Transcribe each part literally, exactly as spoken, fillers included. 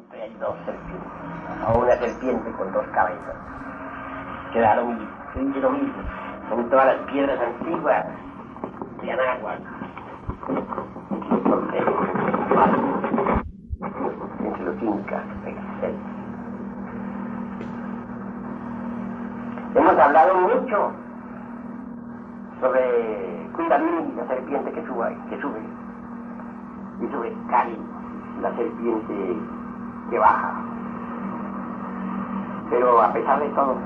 siempre hay dos serpientes, o una serpiente con dos cabezas. Queda lo mismo, se dice lo mismo. Son todas las piedras antiguas de Anáhuac. Entre los incas, etcétera. Hemos hablado mucho sobre Kundalini, la serpiente que sube, que sube, y sobre Kali, la serpiente que baja. Pero a pesar de todo,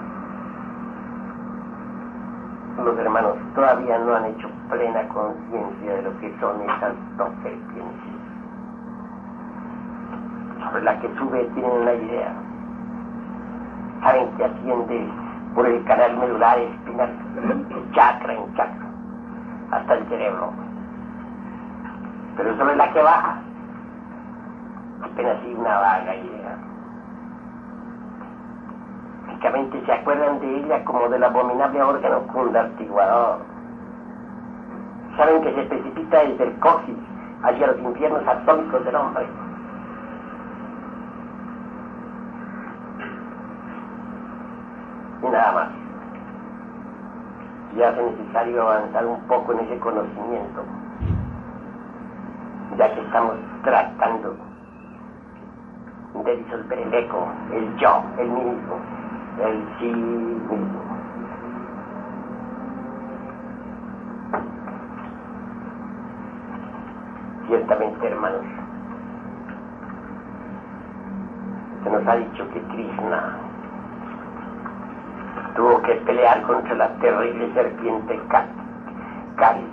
los hermanos todavía no han hecho plena conciencia de lo que son esas dos serpientes. Sobre la que sube tienen una idea. Saben que asciende por el canal medular espinal, chakra en chakra, hasta el cerebro. Pero sobre la que baja, apenas hay una vaga idea. Únicamente se acuerdan de ella como del abominable órgano cundartiguador. Saben que se precipita desde el coxis hacia los infiernos atómicos del hombre. Y nada más. Se hace necesario avanzar un poco en ese conocimiento, ya que estamos tratando de disolver el eco, el yo, el mí mismo, el sí mismo. Ciertamente, hermanos, se nos ha dicho que Krishna tuvo que pelear contra la terrible serpiente Kali.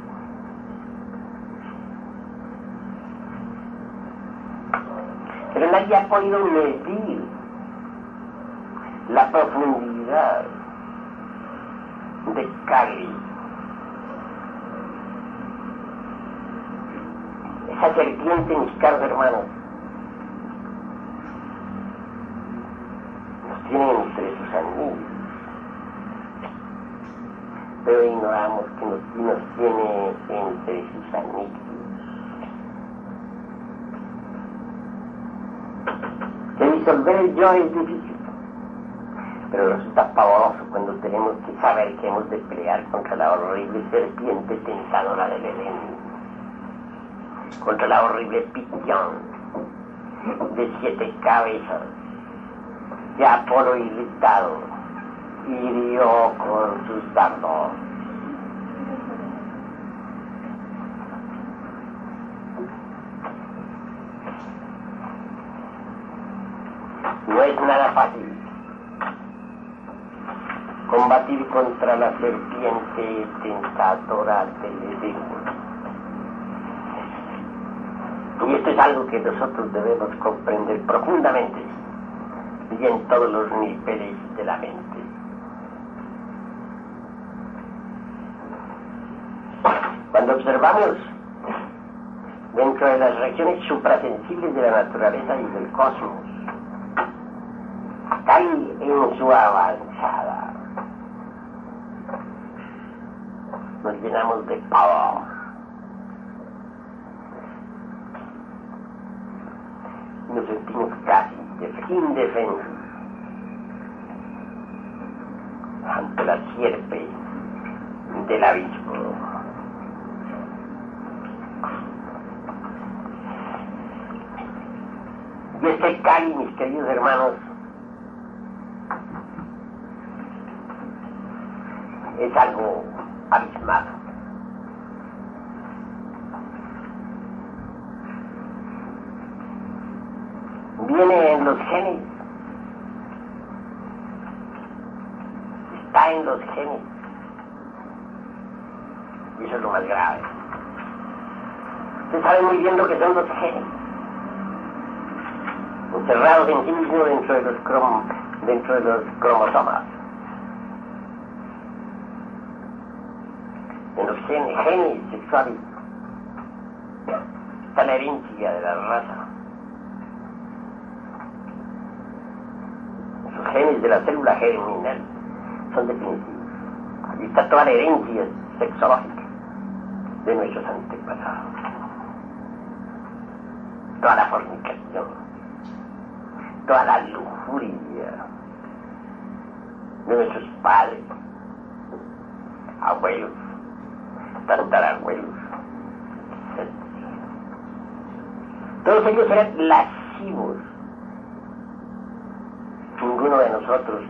Pero nadie ha podido medir la profundidad de Kali. Esa serpiente, mis caros hermanos, nos tiene entre sus anillos. Pero ignoramos que nos, nos tiene entre sus anillos. Que disolver el yo es difícil, pero resulta pavoroso cuando tenemos que saber que hemos de pelear contra la horrible serpiente tentadora del Edén, contra la horrible Pitión de siete cabezas que Apolo irritado hirió con sus dardos. No es nada fácil combatir contra la serpiente tentadora del Edén. Y esto es algo que nosotros debemos comprender profundamente y en todos los niveles de la mente. Cuando observamos dentro de las regiones suprasensibles de la naturaleza y del cosmos, Kali en su avanzada, nos llenamos de pavor. Nos sentimos casi indefensos ante la sierpe del abismo. Y este Kali, mis queridos hermanos, es algo abismado. Viene en los genes, está en los genes, y eso es lo más grave. Usted sabe muy bien lo que son los genes, encerrados en sí mismo dentro de los crom dentro de los cromosomas. En los genes, genes sexuales está la herencia de la raza. Los genes de la célula germinal son definitivos. Allí está toda la herencia sexológica de nuestros antepasados. Toda la fornicación, toda la lujuria de nuestros padres, abuelos, tatarabuelos, etcétera. Todos ellos eran lascivos. Ninguno de nosotros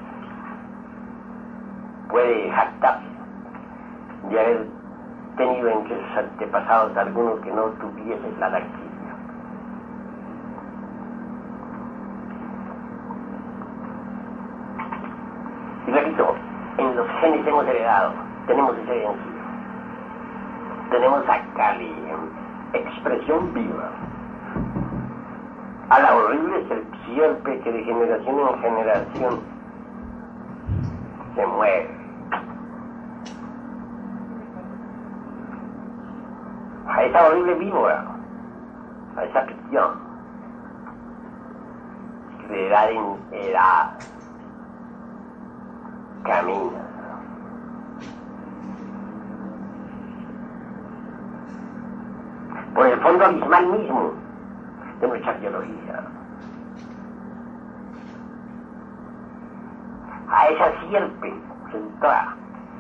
puede jactarse de haber tenido entre sus antepasados alguno que no tuviese la lascivia. Y repito, en los genes hemos heredado, tenemos esa herencia. Tenemos a Cali, expresión viva, a la horrible sierpe que de generación en generación se mueve. A esa horrible víbora, a esa prisión, que de edad en edad camina. Por el fondo abismal mismo de nuestra biología. A esa sierpe seductora,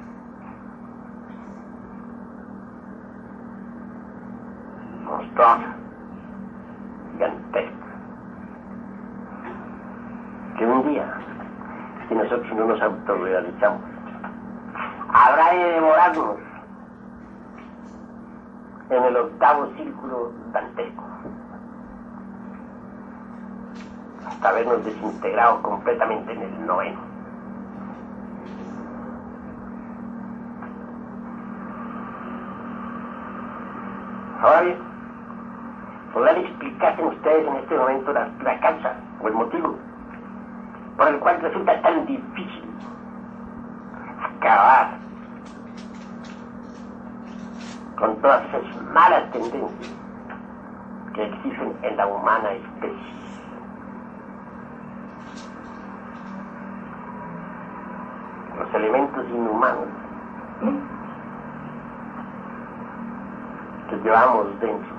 monstruosa, gigantesca, que un día, si nosotros no nos autorrealizamos, habrá de devorarnos en el octavo círculo dantesco, hasta habernos desintegrado completamente en el noveno. Ahora bien, podrán explicarse ustedes en este momento la, la causa o el motivo por el cual resulta tan difícil acabar con todas esas malas tendencias que existen en la humana especie. Los elementos inhumanos que llevamos dentro,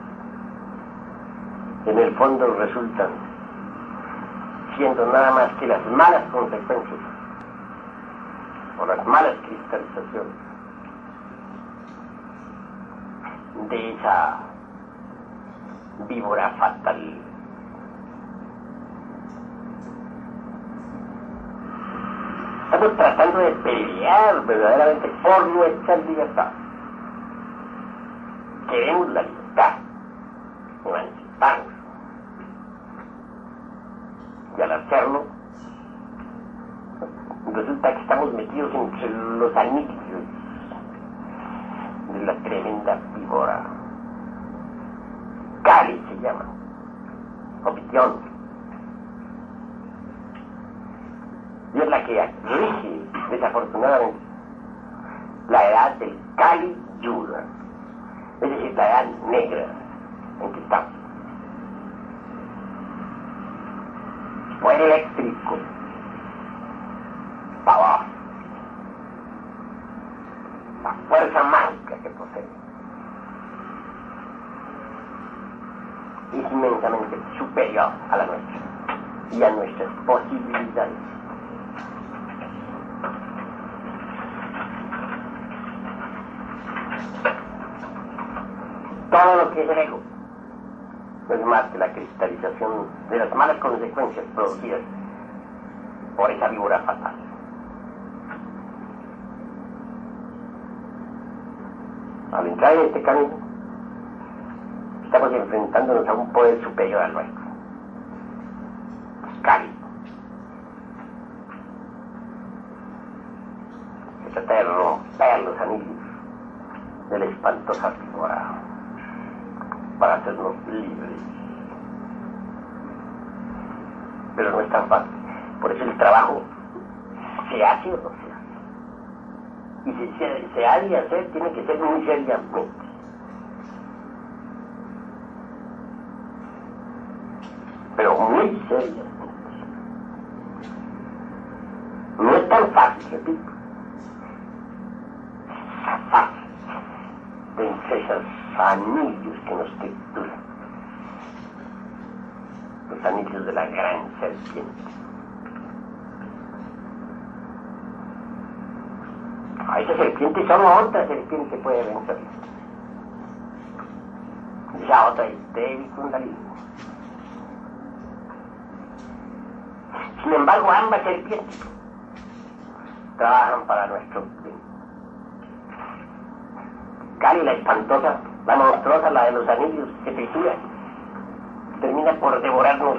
en el fondo resultan siendo nada más que las malas consecuencias o las malas cristalizaciones de esa víbora fatal. Estamos tratando de pelear verdaderamente por nuestra libertad. Queremos la libertad, emanciparnos. Y al hacerlo, resulta que estamos metidos entre los anillos de la tremenda víbora. Cali se llama, opción. Y es la que rige, desafortunadamente, la edad del Kali Yuga, es decir, la edad negra en que estamos. Poder eléctrico, power, la fuerza mágica que posee, es inmensamente superior a la nuestra y a nuestras posibilidades. Todo lo que es el ego no es más que la cristalización de las malas consecuencias producidas por esa víbora fatal. Al entrar en este camino, estamos enfrentándonos a un poder superior al nuestro, Kali. Se trata de romper los anillos de la espantosa víbora para hacernos libres. Pero no es tan fácil. Por eso el trabajo se hace o no se hace. Y si se, se ha de hacer, tiene que ser muy seriamente. Pero muy seriamente. No es tan fácil, repito. Fácil. De entre esos anillos que nos trituran, los los anillos de la gran serpiente. A esa serpiente solo otra serpiente puede vencer. Esa otra es Devi Kundalini. Sin embargo, ambas serpientes trabajan para nuestro bien. Kali, la espantosa, la monstruosa, la de los anillos, se tritura, termina por devorarnos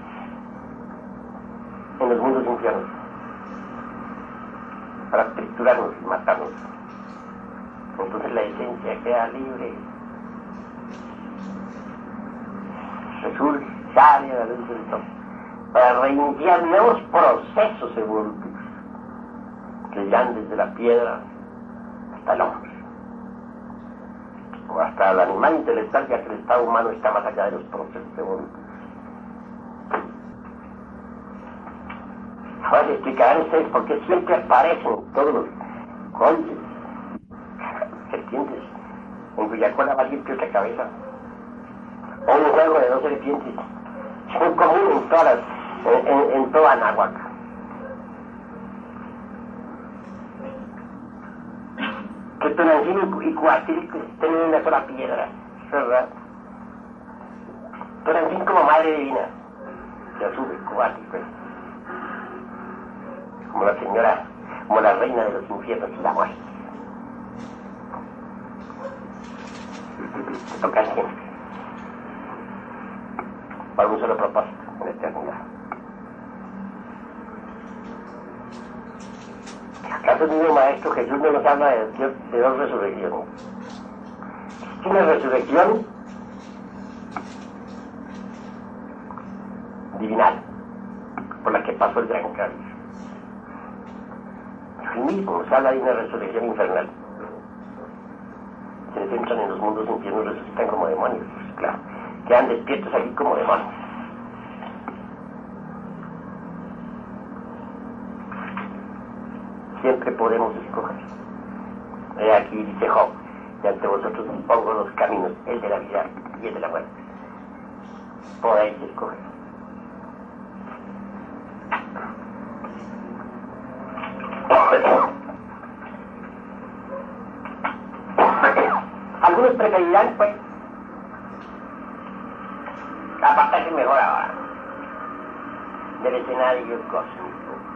en los mundos infiernos, para triturarnos y matarnos. Entonces la esencia queda libre, resurge, sale a la luz del sol, para reiniciar nuevos procesos evolutivos que irán desde la piedra hasta el hombre, o hasta el animal intelectual, ya que el estado humano está más allá de los procesos evolutivos. Ahora se explicarán ustedes por qué siempre aparecen todos los golpes, serpientes, en cuya cola va limpio otra cabeza, o un juego de dos serpientes. Es muy común en todas las, en, en, en toda Anáhuac. Que Tonantzin y Cuauhtémoc estén en una sola piedra, ¿verdad? Tonantzin como madre divina, ya sube Cuauhtémoc, como la señora, como la reina de los infiernos y la muerte. Se toca siempre, para un solo propósito, en la eternidad. ¿Acaso el mismo Maestro Jesús no nos habla de, de dos resurrecciones? Una resurrección divinal, por la que pasó el gran cambio. Él mismo nos habla de una resurrección infernal. Se centran en los mundos infiernos, resucitan como demonios, pues, claro. Quedan despiertos aquí como demonios. Siempre podemos escoger. He aquí, dice Job, y ante vosotros pongo los caminos, el de la vida y el de la muerte. Podéis escoger. Algunos preferirán, pues, apartarse mejor ahora del escenario cósmico.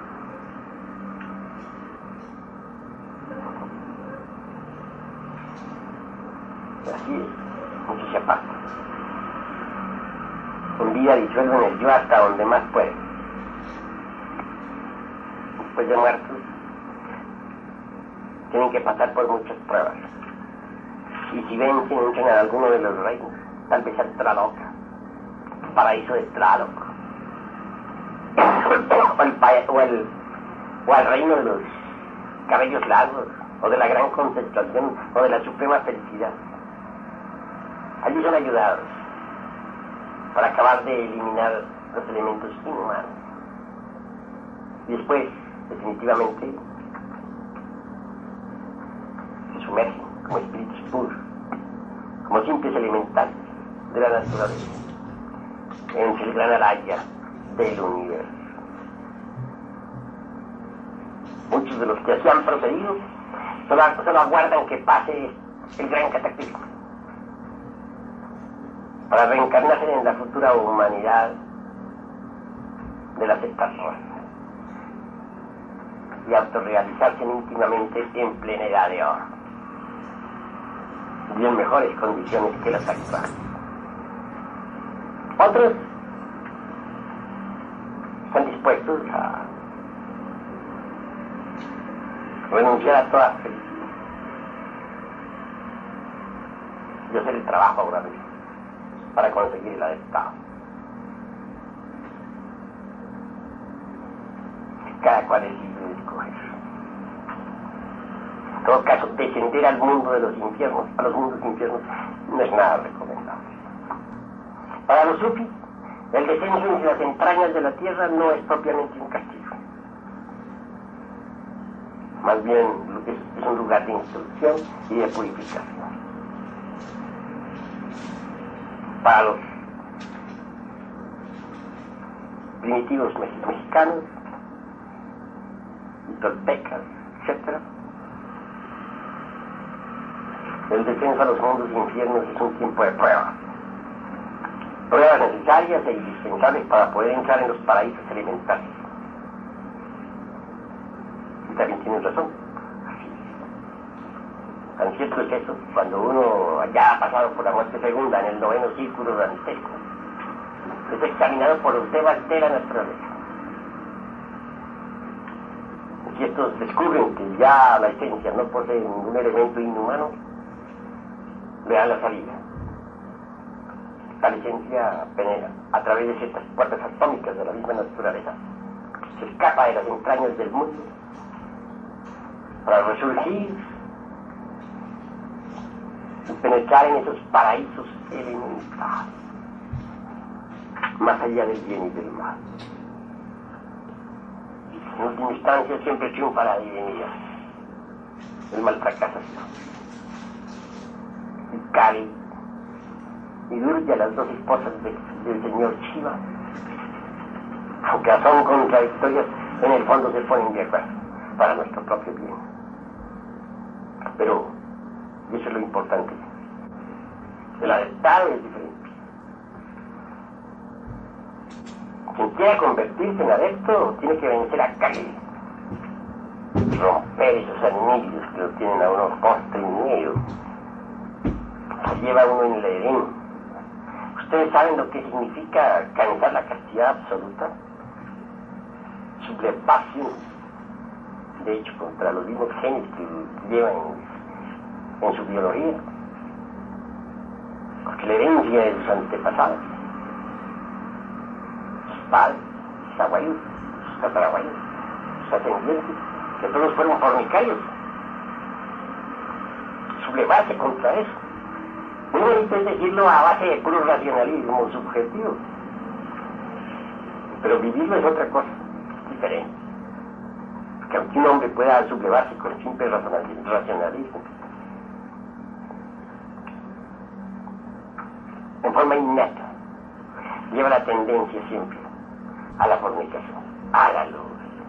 Así es, muchos se apartan. Un día disuelven el yo hasta donde más pueden. Después de muertos, tienen que pasar por muchas pruebas. Y si vencen, entran a alguno de los reinos, tal vez al Tlaloc, paraíso de Tlaloc, o, el, o, el, o al reino de los cabellos largos, o de la gran concentración, o de la suprema felicidad. Allí son ayudados para acabar de eliminar los elementos inhumanos. Y después, definitivamente, se sumergen como espíritus puros, como simples elementales de la naturaleza, en el gran araya del universo. Muchos de los que así han procedido solo, solo aguardan que pase el gran cataclismo para reencarnarse en la futura humanidad de las sextas razas y autorrealizarse íntimamente en plena edad de oro y en mejores condiciones que las actuales. Otros están dispuestos a renunciar a toda felicidad y hacer el trabajo ahora mismo para conseguir el adeptado. Cada cual es libre de escoger. En todo caso, descender al mundo de los infiernos, a los mundos infiernos, no es nada recomendable. Para los sufis, el descenso en las entrañas de la tierra no es propiamente un castigo. Más bien es, es un lugar de instrucción y de purificación. Para los primitivos mexicanos, y toltecas, etcétera. El descenso a los mundos e infiernos es un tiempo de prueba. Pruebas necesarias e indispensables para poder entrar en los paraísos elementales. Y también tienes razón. Así es. Tan cierto es eso, cuando uno ya ha pasado por la muerte segunda en el noveno círculo dantesco, es examinado por los devas de la naturaleza. Si estos descubren que ya la esencia no posee ningún elemento inhumano, le dan la salida. La esencia penetra a través de ciertas puertas atómicas de la misma naturaleza, se escapa de las entrañas del mundo para resurgir y penetrar en esos paraísos elementales, más allá del bien y del mal. En última instancia siempre triunfa la divinidad. El mal fracasa. Y Kali y Durga, las dos esposas de, del señor Shiva, aunque son contradictorias, en el fondo se ponen de acuerdo para nuestro propio bien. Pero eso es lo importante. El adeptado es diferente. Quien quiera convertirse en adepto tiene que vencer a Kali, romper esos anillos que lo tienen a uno constreñido. Se lleva uno en el Edén. ¿Ustedes saben lo que significa alcanzar la castidad absoluta? Sublevación, de hecho, contra los mismos genes que llevan en, en su biología, porque la herencia de sus antepasados, sus padres, sus abuelos, sus tatarabuelos, sus ascendientes, que todos fueron fornicarios. Sublevarse contra eso. Muy bonito es decirlo a base de puro racionalismo subjetivo, pero vivirlo es otra cosa, diferente. Porque aunque un hombre pueda sublevarse con simple racionalismo, en forma innata, lleva la tendencia siempre a la fornicación, a la luz.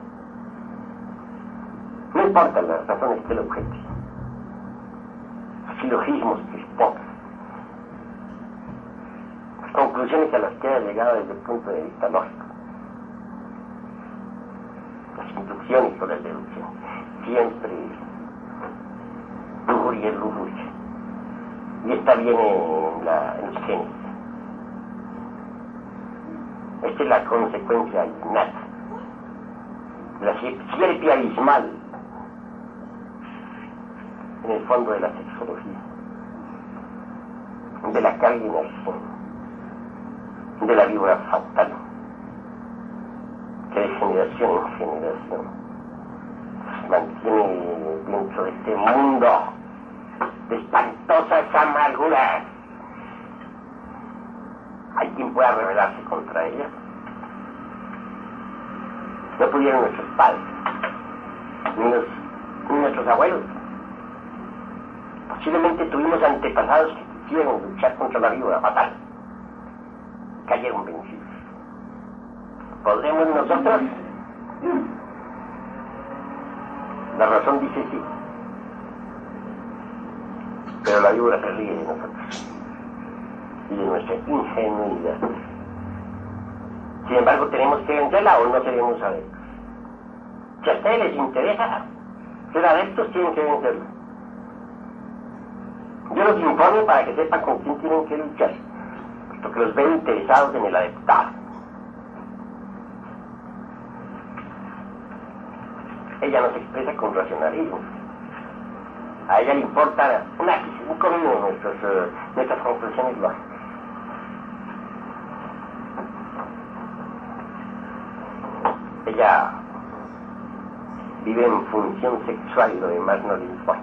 No importan las razones que lo objetivo, los silogismos que expongan, conclusiones a las que ha llegado desde el punto de vista lógico, las inducciones por la deducción, siempre lujuria es lujuria, y esta viene en, la, en los genes. Esta es la consecuencia innata, la sierpe abismal en el fondo de la sexología, de la carga en el fondo, de la víbora fatal, que de generación en generación se mantiene dentro de este mundo de espantosas amarguras. ¿Hay quien pueda rebelarse contra ella? No pudieron nuestros padres, ni, los, ni nuestros abuelos. Posiblemente tuvimos antepasados que quisieron luchar contra la víbora fatal. Cayeron vencidos. ¿Podremos nosotros? La razón dice sí, pero la víbora se ríe de nosotros y de nuestra ingenuidad. Sin embargo, tenemos que vencerla o no seremos adeptos. Si a ustedes les interesa ser adeptos, tienen que vencerla. Yo los informo para que sepan con quién tienen que luchar, porque los ven interesados en el adeptado. Ella no se expresa con racionalismo. A ella le importa un ápice, un comino de nuestros, uh, nuestras conclusiones lógicas. Ella vive en función sexual y lo demás no le importa.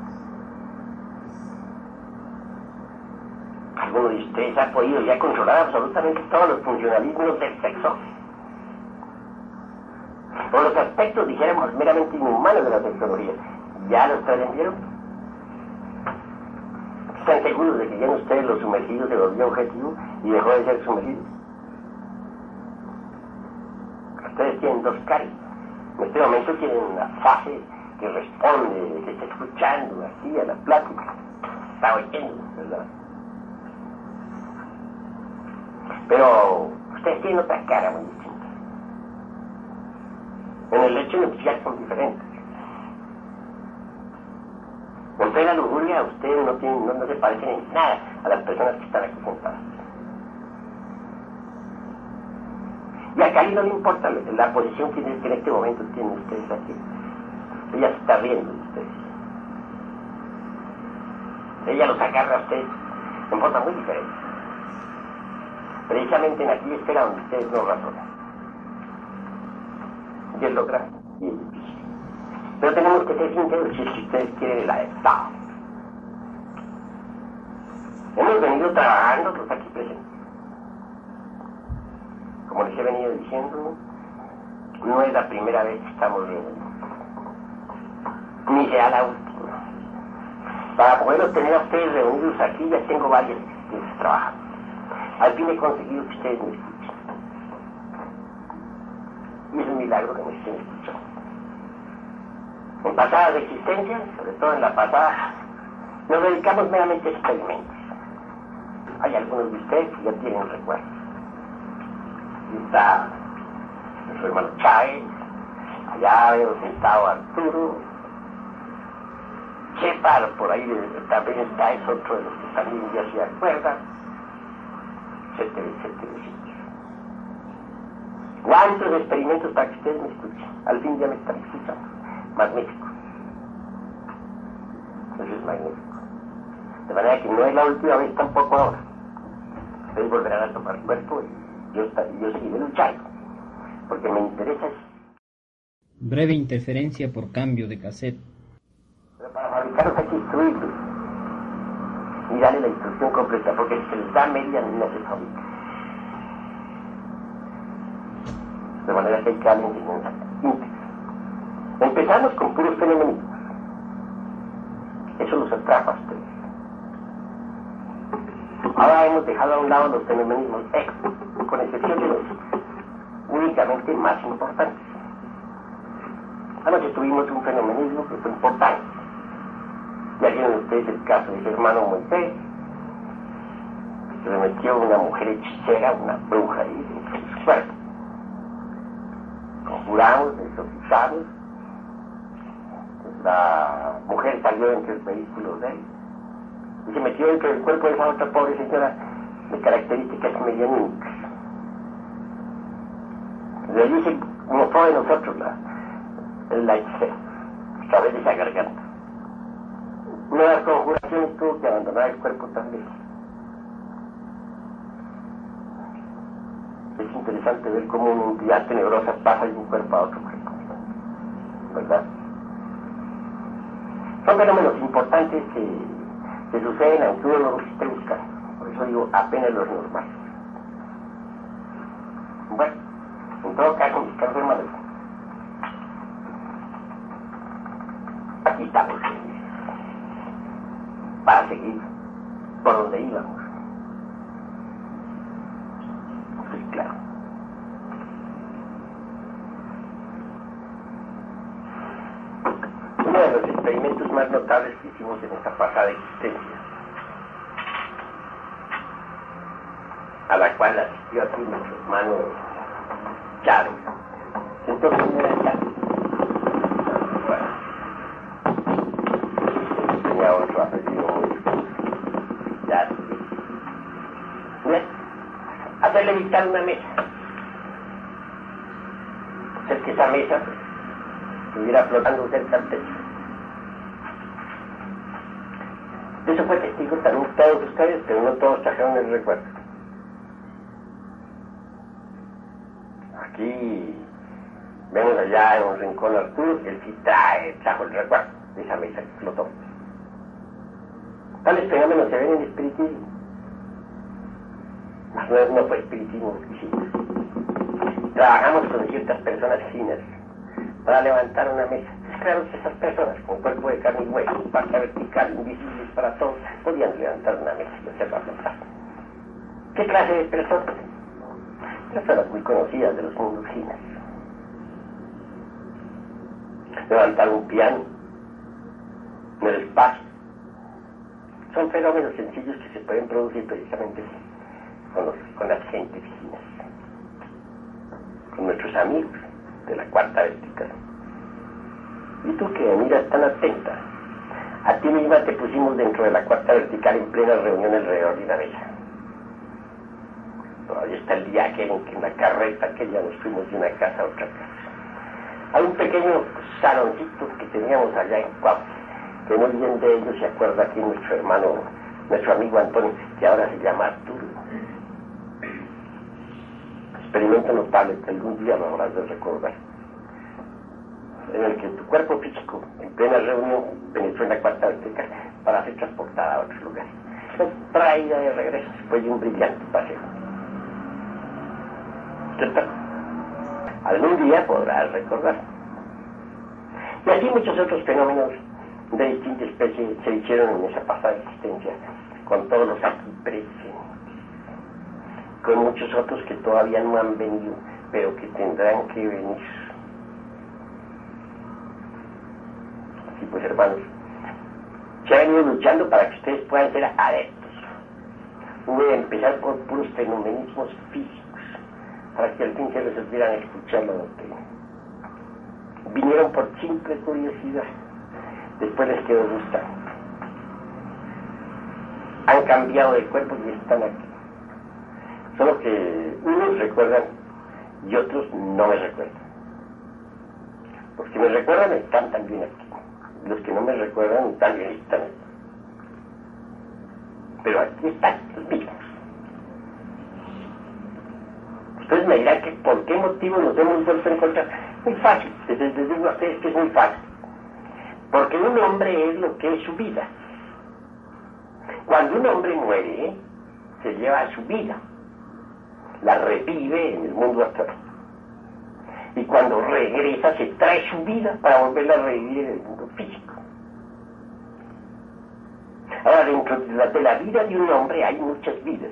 Alguno de ustedes ha podido ya controlar absolutamente todos los funcionalismos del sexo, por los aspectos, dijéramos, meramente inhumanos de la sexología. ¿Ya los trascendieron? ¿Están seguros de que ya en ustedes los sumergidos se volvió objetivo y dejó de ser sumergido? Ustedes tienen dos caras. En este momento tienen una fase que responde, que está escuchando así a la plática. Está oyendo, ¿verdad? Pero ustedes tienen otra cara muy distinta. En el hecho nupcial son diferentes. En plena lujuria ustedes no, tienen, no, no se parecen en nada a las personas que están aquí sentadas. Y a Cali no le importa la posición que en este momento tienen ustedes aquí. Ella se está riendo de ustedes. Ella los agarra a ustedes en forma muy diferente. Precisamente en aquella esfera donde ustedes no razonan. Y es lo grande, y es difícil. Pero tenemos que ser sinceros si es que ustedes quieren la verdad. Hemos venido trabajando los aquí presentes. Como les he venido diciendo, no es la primera vez que estamos reunidos, ni será la última. Para poder tener a ustedes reunidos aquí ya tengo varias veces trabajando. Al fin he conseguido que ustedes me escuchen. Y es un milagro que me estén escuchando. En pasadas existencias, sobre todo en la pasada, nos dedicamos meramente a experimentos. Hay algunos de ustedes que ya tienen recuerdos. Está nuestro hermano Chávez, allá veo sentado Arturo, Chepar, por ahí también está, es otro de los que también ya se acuerdan, etcétera, etcétera, etcétera. ¿Cuántos experimentos para que ustedes me escuchen? Al fin ya me están escuchando. Magnífico. Eso es magnífico. De manera que no es la última vez tampoco ahora. Ustedes volverán a tomar cuerpo y yo, yo seguiré luchando, porque me interesa. Breve interferencia por cambio de cassette. Pero para fabricarlos hay que instruirlos y darle la instrucción completa, porque si se les da media no se fabrica. De manera que hay que darle enseñanza íntegra. Empezamos con puros fenómenos. Eso los atrapa a ustedes. Ahora hemos dejado a un lado los fenomenismos extra, con excepción de los únicamente más importantes. Anoche tuvimos un fenomenismo que fue importante. Ya vieron ustedes el caso de su hermano Moisés, que se le metió una mujer hechicera, una bruja ahí dentro de su cuerpo. Conjuramos, exorcizamos. La mujer salió entre el vehículo de él y se metió dentro del cuerpo de esa otra pobre señora de características medianímicas. Le dice como fue de nosotros la, la hechicera, a través de esa garganta. Una de las conjuraciones tuvo que abandonar el cuerpo también. Es interesante ver cómo una entidad tenebrosa pasa de un cuerpo a otro cuerpo, ¿verdad? Son fenómenos importantes que, que suceden aunque uno no los esté buscando. Por eso digo, apenas los normales. Bueno, en todo caso, mis caros hermanos, aquí estamos para seguir por donde íbamos. Pues claro. Uno de los experimentos más notables que hicimos en esta pasada existencia, a la cual asistió aquí nuestro hermano Charo. Entonces no era Charo. Bueno, tenía otro apellido muy ya. Hacerle visitar una mesa. Hacer que esa mesa estuviera flotando cerca del techo. Eso fue testigo también todos ustedes, pero no todos trajeron el recuerdo. Aquí vemos allá en un rincón Arturo, él sí trae, trajo el recuerdo de esa mesa que flotó. Tales fenómenos se ven en el espiritismo. Mas no, no fue espiritismo lo que hicimos. Trabajamos con ciertas personas finas para levantar una mesa. Es claro que esas personas con cuerpo de carne y hueso, pasta vertical, invisibles para todos, podían levantar una mesa y hacerla flotar. ¿Qué clase de personas? Personas muy conocidas de los mundos finos. levantar un piano en el espacio. Son fenómenos sencillos que se pueden producir precisamente con, los, con las gentes finas, con nuestros amigos de la cuarta vertical. Y tú que me miras tan atenta, a ti misma te pusimos dentro de la cuarta vertical en plena reunión alrededor de una mesa. Todavía está el día que en, que en la carreta que ya nos fuimos de una casa a otra casa. Hay un pequeño saloncito que teníamos allá en Cuauhtémoc, que muy bien de ellos se acuerda aquí nuestro hermano, nuestro amigo Antonio, que ahora se llama Arturo. Experimento notable que algún día lo habrás de recordar, en el que tu cuerpo físico, en plena reunión, penetró en la cuarta vertical para ser transportada a otros lugares. Fue traída de regreso después de un brillante paseo. ¿Cierto? Algún día podrás recordar. Y así muchos otros fenómenos de distinta especie se hicieron en esa pasada existencia, con todos los aquí presentes, con muchos otros que todavía no han venido, pero que tendrán que venir. Así pues, hermanos, se ha venido luchando para que ustedes puedan ser adeptos. Voy a empezar por puros fenomenismos físicos, para que al fin se resolvieran a escuchar la doctrina. Vinieron por simple curiosidad, después les quedó gustando. Han cambiado de cuerpo y están aquí. Solo que unos recuerdan y otros no me recuerdan. Los que me recuerdan están también aquí. Los que no me recuerdan también están aquí. Pero aquí están los mismos. Ustedes me dirán que por qué motivo nos hemos vuelto a encontrar. Muy fácil, les, les digo a ustedes que es muy fácil. Porque un hombre es lo que es su vida. Cuando un hombre muere, se lleva su vida, la revive en el mundo astral. Y cuando regresa, se trae su vida para volverla a revivir en el mundo físico. Ahora, dentro de la, de la vida de un hombre hay muchas vidas.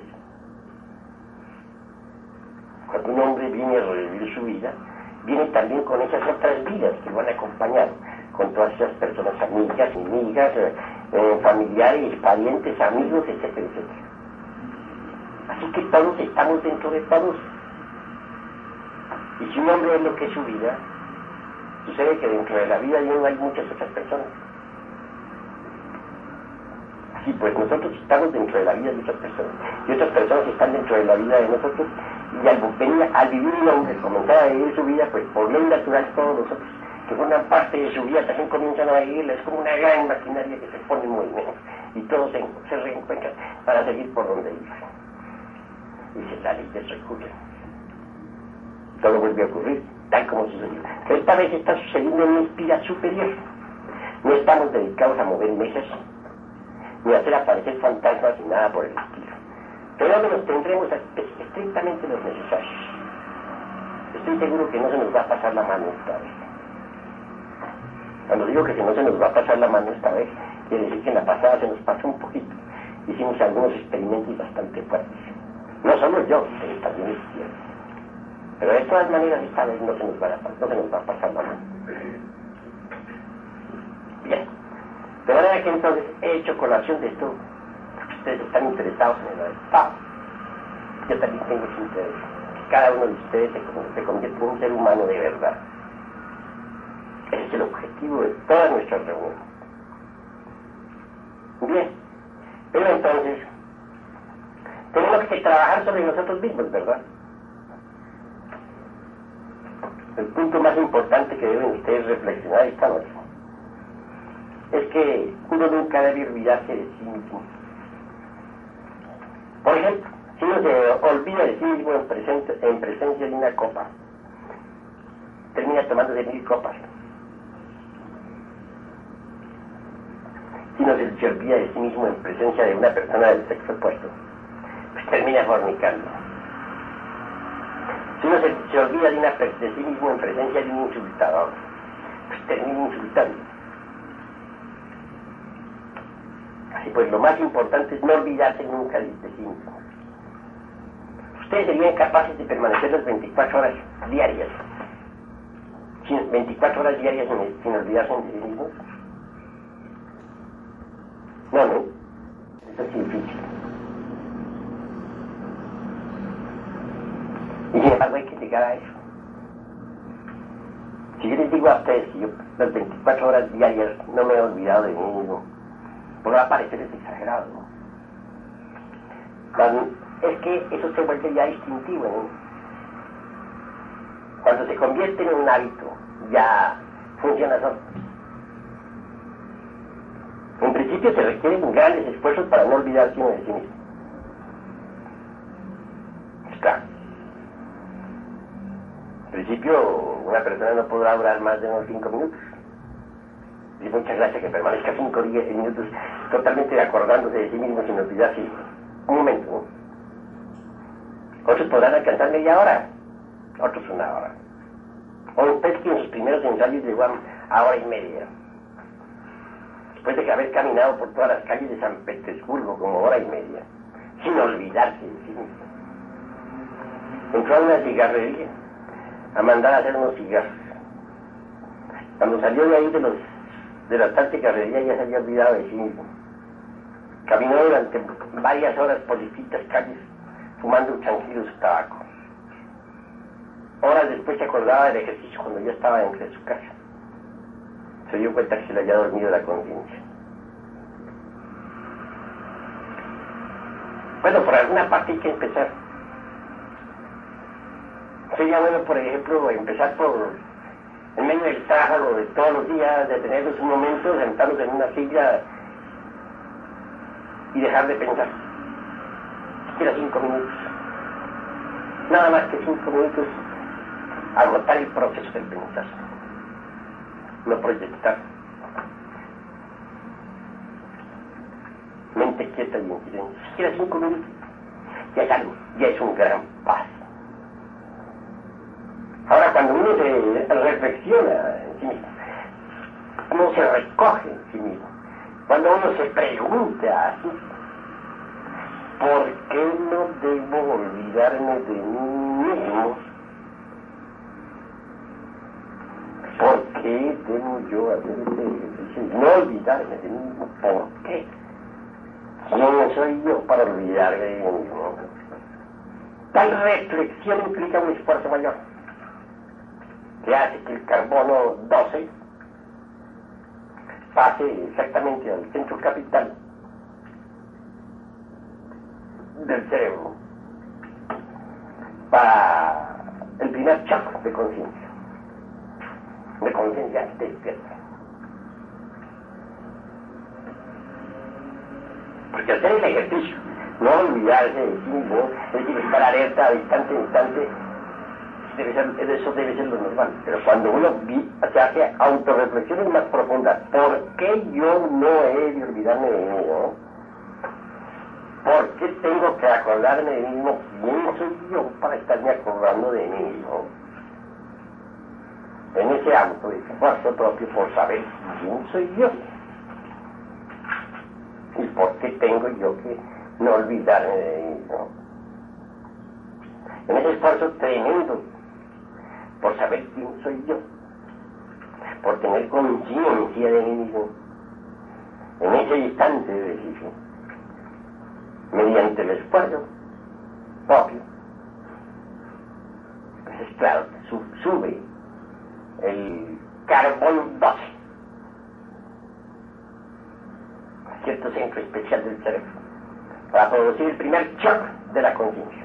Cuando un hombre viene a revivir su vida, viene también con esas otras vidas que lo han acompañado, con todas esas personas amigas, enemigas, eh, eh, familiares, parientes, amigos, etcétera, etcétera. Así que todos estamos dentro de todos. Y si un hombre es lo que es su vida, sucede que dentro de la vida de uno hay muchas otras personas. Así pues, nosotros estamos dentro de la vida de otras personas, y otras personas están dentro de la vida de nosotros, y al, venir, al vivir un hombre, comenzar a vivir su vida, pues por ley natural todos nosotros que forman parte de su vida también comienzan a vivirla. Es como una gran maquinaria que se pone en movimiento y todos se, se reencuentran para seguir por donde iban. Y se sale y se recurre. Todo vuelve a ocurrir tal como sucedió. Pero esta vez está sucediendo en una espiral superior. No estamos dedicados a mover mesas ni a hacer aparecer fantasmas ni nada por el estilo. Fenómenos tendremos estrictamente los necesarios. Estoy seguro que no se nos va a pasar la mano esta vez. Cuando digo que no se nos va a pasar la mano esta vez, quiere decir que en la pasada se nos pasó un poquito. Hicimos algunos experimentos bastante fuertes. No solo yo, pero también es cierto. Pero de todas maneras esta vez no se nos va a, no se nos va a pasar la mano. Bien. De manera que entonces he hecho colación de esto, porque ustedes están interesados en el Estado. Yo también tengo ese interés. Que cada uno de ustedes se, se convierta en un ser humano de verdad. Ese es el objetivo de toda nuestra reunión. Bien, pero entonces tenemos que trabajar sobre nosotros mismos, ¿verdad? El punto más importante que deben ustedes reflexionar esta noche es que uno nunca debe olvidarse de sí mismo. Por ejemplo, si uno se olvida de sí mismo en, presente, en presencia de una copa, termina tomando de mil copas. Si uno se, se olvida de sí mismo en presencia de una persona del sexo opuesto, pues termina fornicando. Si uno se, se olvida de, una, de sí mismo en presencia de un insultador, pues termina insultando. Así pues, lo más importante es no olvidarse nunca de sí mismo. Ustedes serían capaces de permanecer las veinticuatro horas diarias sin, veinticuatro horas diarias sin, sin olvidarse de sí mismos? No, no. Eso es difícil. Y sin embargo hay que llegar a eso. Si yo les digo a ustedes que yo las veinticuatro horas diarias no me he olvidado de mí mismo, podrá parecerles exagerado, ¿no? Pero es que eso se vuelve ya distintivo, ¿no? Cuando se convierte en un hábito, ya funciona solo. En principio se requieren grandes esfuerzos para no olvidarse uno de sí mismo. Es claro. En principio, una persona no podrá durar más de unos cinco minutos. Y muchas gracias que permanezca cinco o diez minutos totalmente acordándose de sí mismo sin olvidarse un momento, ¿no? Otros podrán alcanzar media hora, otros una hora. O usted que en sus primeros ensayos llegó a, a hora y media. Después de haber caminado por todas las calles de San Petersburgo como hora y media, sin olvidarse de sí mismo. Entró a una cigarrería a mandar a hacer unos cigarros. Cuando salió de ahí de los de la tal cigarrería ya se había olvidado de sí mismo. Caminó durante varias horas por distintas calles fumando tranquilo su tabaco. Horas después se acordaba del ejercicio cuando ya estaba dentro de su casa. Se dio cuenta que se le había dormido la conciencia. Bueno, por alguna parte hay que empezar. Sería bueno, por ejemplo, empezar por, en medio del trabajo de todos los días, de tener un momento, sentarnos en una silla y dejar de pensar. Siquiera cinco minutos. Nada más que cinco minutos, agotar el proceso del pensar. No proyectar. Mente quieta y en silencio. Siquiera cinco minutos. Ya es algo, ya es un gran paso. Ahora, cuando uno se reflexiona en sí mismo, uno se recoge en sí mismo, cuando uno se pregunta así, ¿por qué no debo olvidarme de mí mismo? ¿Por qué debo yo hacer este ejercicio? No olvidarme de mí mismo. ¿Por qué? ¿Quién soy yo para olvidarme de mí mismo? Tal reflexión implica un esfuerzo mayor, que hace que el carbono doce pase exactamente al centro capital del cerebro para el primer choque de conciencia, de conciencia despierta. Porque hacer el ejercicio, no olvidarse de sí mismo, es decir, estar alerta de instante en instante, debe ser, eso debe ser lo normal. Pero cuando uno vi, se hace autorreflexiones más profundas, ¿por qué yo no he de olvidarme de mí mismo? ¿Por qué tengo que acordarme de mí mismo? ¿Quién soy yo para estarme acordando de mí mismo? En ese autoesfuerzo propio por saber quién soy yo. ¿Y por qué tengo yo que no olvidarme de mí mismo? En ese esfuerzo tremendo por saber quién soy yo, por tener conciencia de mí mismo, en ese instante de decisión, mediante el esfuerzo propio, pues es claro, sube el carbono doce a cierto centro especial del cerebro para producir el primer shock de la conciencia.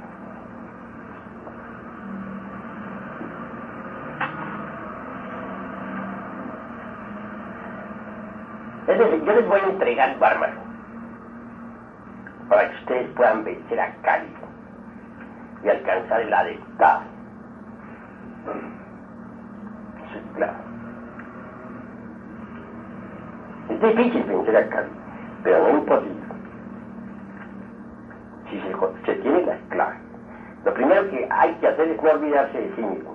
Es decir, yo les voy a entregar Barman para que ustedes puedan vencer a Cali y alcanzar el adeptado. Eso es claro. Es difícil vencer a Cali, pero no imposible. Si se, se tiene las claves. Lo primero que hay que hacer es no olvidarse de sí mismo.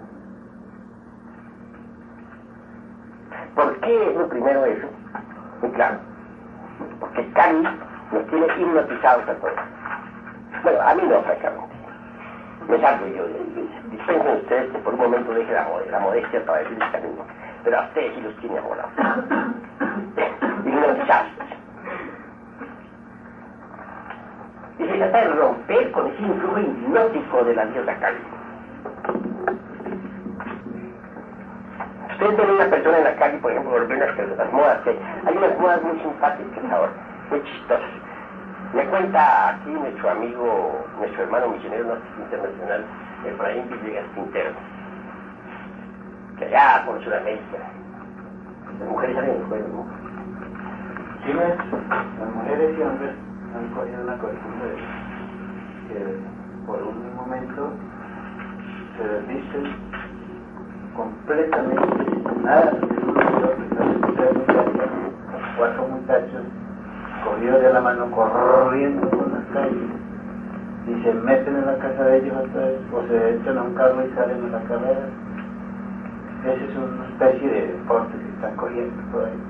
¿Por qué es lo primero eso? Muy claro. Porque Cali nos tiene hipnotizados a todos. Bueno, a mí no, francamente. Me salgo yo. Dispensen ustedes que por un momento deje la, mod la modestia para decir el camino. pero a ustedes sí los tiene abonados. Hipnotizados. Y se trata de romper con ese influjo hipnótico de la diosa Kali. Ustedes ven una persona en la calle, por ejemplo, ven las, las modas que hay. Hay unas modas muy simpáticas ahora, muy chistosas. Me cuenta aquí nuestro amigo, nuestro hermano misionero norte internacional, Efraín Villegas Quintero, que allá por Sudamérica, las mujeres salen del juego, ¿no? Sí, maestro, las mujeres y hombres han cogido una costumbre que por un momento se desvisten completamente sin nada, tres muchachos, cuatro muchachos cogidos de la mano corriendo por las calles y se meten en la casa de ellos otra vez, o se echan a un carro y salen a la carrera. Esa es una especie de deporte que están cogiendo por ahí.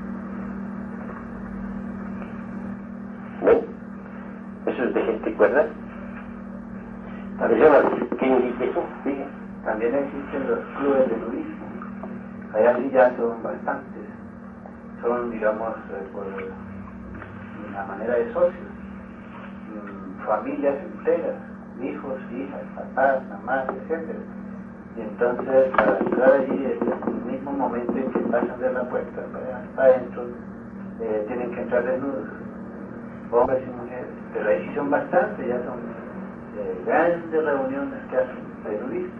¿Ven? Eso es de gente cuerda. Personas que indique eso, sí. También existen los clubes de nudismo. Allá sí ya son bastantes. Son, digamos, eh, por una manera de socios. Mm, familias enteras, hijos, hijas, papás, mamás, etcétera. Y entonces, para entrar allí, desde el mismo momento en que pasan de la puerta para adentro, eh, tienen que entrar desnudos, hombres y mujeres. Pero ahí sí son bastantes, ya son eh, grandes reuniones que hacen de nudistas.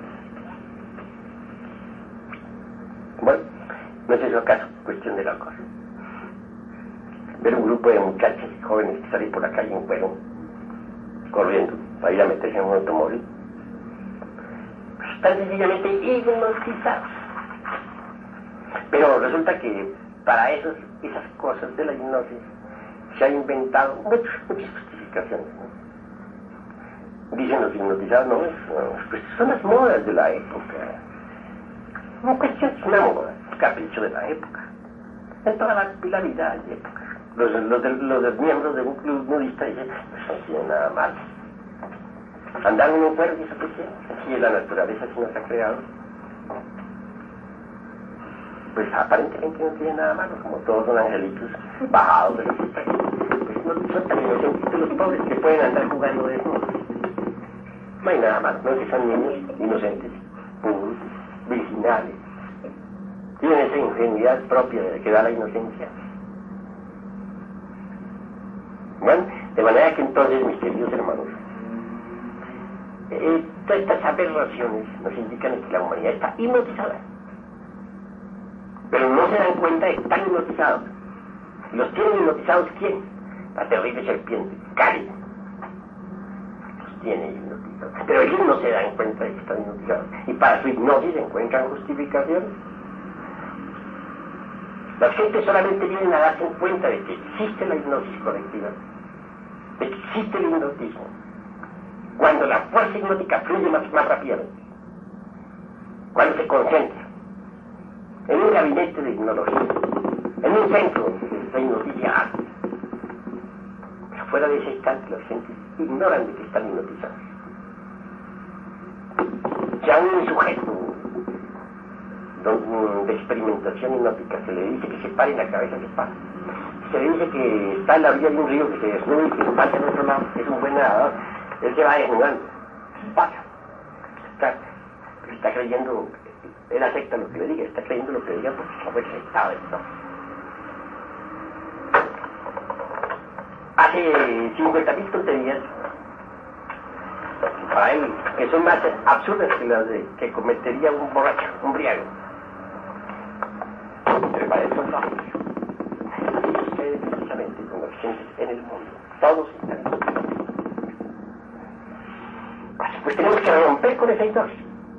Bueno, no es eso acaso cuestión de locos. Ver un grupo de muchachos jóvenes que salen por la calle en cuero, corriendo, para ir a meterse en un automóvil, pues están sencillamente hipnotizados. Pero resulta que para esos, esas cosas de la hipnosis se han inventado muchas, muchas justificaciones, ¿no? Dicen los hipnotizados, no, pues son las modas de la época. No cuestión, es una moda, un capricho de la época. En toda la, la vida hay épocas. Los, los, de, los de miembros de un club nudista dicen, pues no tiene nada malo. Andar en un cuerpo y eso que tiene. Aquí en la naturaleza sí nos ha creado. Pues aparentemente no tiene nada malo, como todos son angelitos bajados de los espejos. Pues no son tan inocentes los pobres que pueden andar jugando de eso. No hay nada malo, no es que son niños inocentes, puros, virginales. Tienen esa ingenuidad propia de que da la inocencia. Bueno, de manera que entonces, mis queridos hermanos, eh, todas estas aberraciones nos indican que la humanidad está hipnotizada. Pero no se dan cuenta de que están hipnotizados. ¿Los tienen hipnotizados quién? La terrible serpiente, Kali. Los tiene hipnotizados. Pero ellos no se dan cuenta de que están hipnotizados. Y para su hipnosis encuentran justificaciones. La gente solamente viene a darse cuenta de que existe la hipnosis colectiva, de que existe el hipnotismo, cuando la fuerza hipnótica fluye más, más rápidamente, cuando se concentra en un gabinete de hipnología, en un centro donde se hipnotiza algo. Pero fuera de ese instante los gentes ignoran de que están hipnotizados. Si a un sujeto de experimentación hipnótica se le dice que se pare en la cabeza, se para. Se le dice que está en la orilla de un río, que se desnude y que pasa al otro lado, es un buen nadador, él se va desnudando, pasa. Está, está creyendo, él acepta lo que le diga, está creyendo lo que le diga porque no fue aceptado esto. Hace cincuenta mil tonterías, para él, que son más absurdas que las de, que cometería un borracho, un briago. Pero para eso no. Y ustedes precisamente con los gentes en el mundo, todos están. Pues tenemos que romper con esa hipnosis.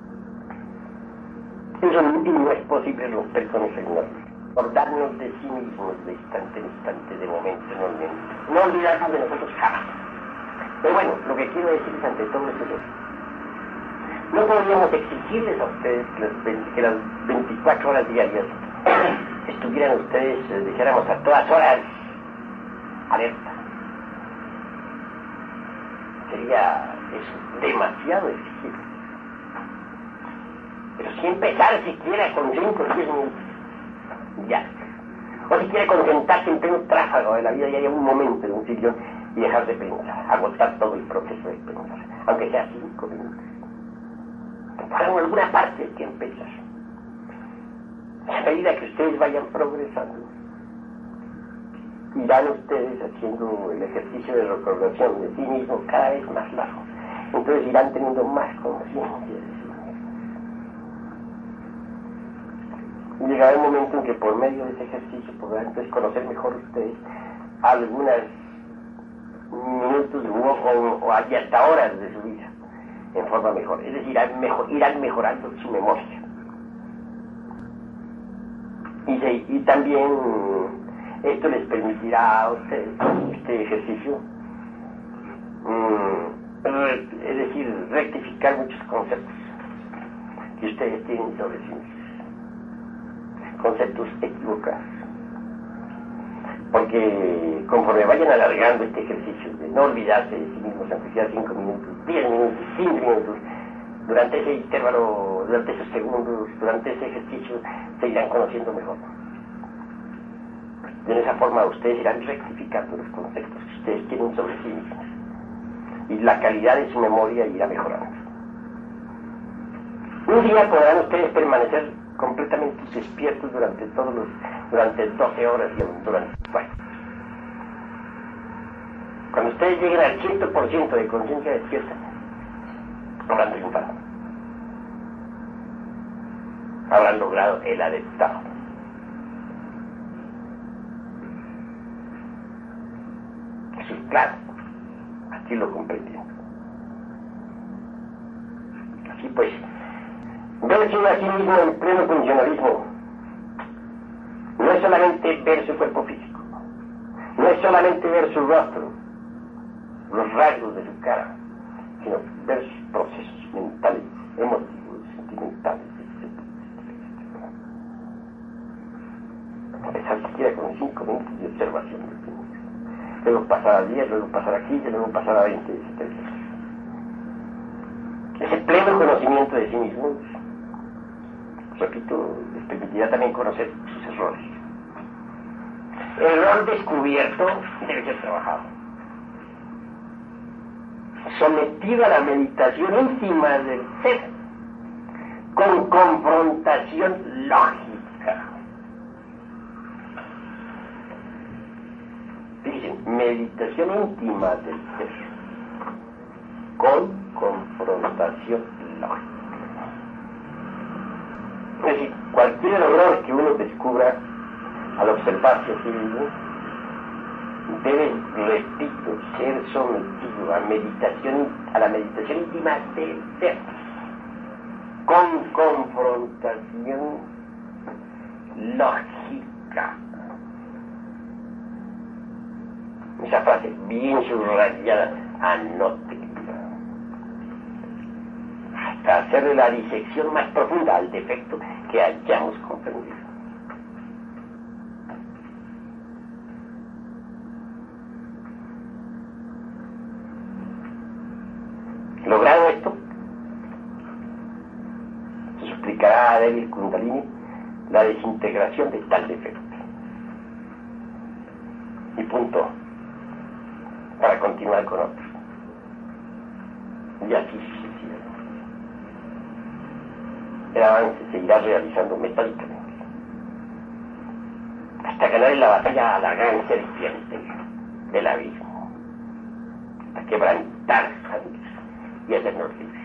Eso no es posible romper con esa hipnosis. Acordarnos de sí mismos de instante en instante, de momento en momento. No olvidarnos de nosotros jamás. Pero bueno, lo que quiero decirles ante todo es eso. No podríamos exigirles a ustedes que las, que las veinticuatro horas diarias estuvieran ustedes, eh, dijéramos, a todas horas alerta. Sería eso demasiado exigir. Pero si empezar siquiera con cinco o diez minutos, ya. O si quiere concentrarse en pleno tráfago de la vida y hay un momento en un sillón y dejar de pensar, agotar todo el proceso de pensar, aunque sea cinco minutos. Hagan alguna parte del tiempo pensar. A medida que ustedes vayan progresando, irán ustedes haciendo el ejercicio de recordación de sí mismos cada vez más largo. Entonces irán teniendo más conciencia de sí mismos. Llegará el momento en que por medio de ese ejercicio podrán entonces conocer mejor ustedes algunas minutos o, o, o hasta horas de su vida en forma mejor. Es decir, irán, mejor, irán mejorando su memoria. Y, se, y también esto les permitirá a ustedes, este ejercicio, mmm, re, es decir, rectificar muchos conceptos que ustedes tienen sobre sí mismos. Conceptos equivocados. Porque conforme vayan alargando este ejercicio de no olvidarse de sí mismos, aunque sea cinco minutos, diez minutos, cinco minutos, durante ese intervalo, durante esos segundos, durante ese ejercicio, se irán conociendo mejor. De esa forma ustedes irán rectificando los conceptos que ustedes tienen sobre sí mismos. Y la calidad de su memoria irá mejorando. Un día podrán ustedes permanecer completamente despiertos durante todos los, durante doce horas y durante, bueno. Cuando ustedes lleguen al cien por ciento de conciencia despierta, habrán triunfado. Habrán logrado el adeptado. Eso es claro. Así lo comprendieron. Así pues, verse a sí mismo en pleno funcionalismo no es solamente ver su cuerpo físico, no es solamente ver su rostro, los rasgos de su cara, sino ver sus procesos mentales, emotivos, sentimentales, etcétera. Empezar siquiera con cinco minutos de observación del tiempo. Luego pasar a diez, luego pasar a quince, luego pasar a veinte, etcétera. Ese pleno conocimiento de sí mismo, repito, les permitirá también conocer sus errores. El error descubierto debe ser trabajado. Sometido a la meditación íntima del ser, con confrontación lógica. Dicen, meditación íntima del ser, con confrontación lógica. Es decir, cualquier error que uno descubra al observarse a sí mismo debe, repito, ser sometido a meditación, a la meditación íntima del ser, con confrontación lógica. Esa frase bien subrayada, anótenla, hasta hacerle la disección más profunda al defecto que hayamos comprendido. Logrado esto, se suplicará a Débil Kundalini la desintegración de tal defecto. Y punto, para continuar con otros. Y así sucesivamente. El avance se irá realizando metódicamente hasta ganar en la batalla a la gran serpiente del abismo, hasta quebrantar y hacernos libres.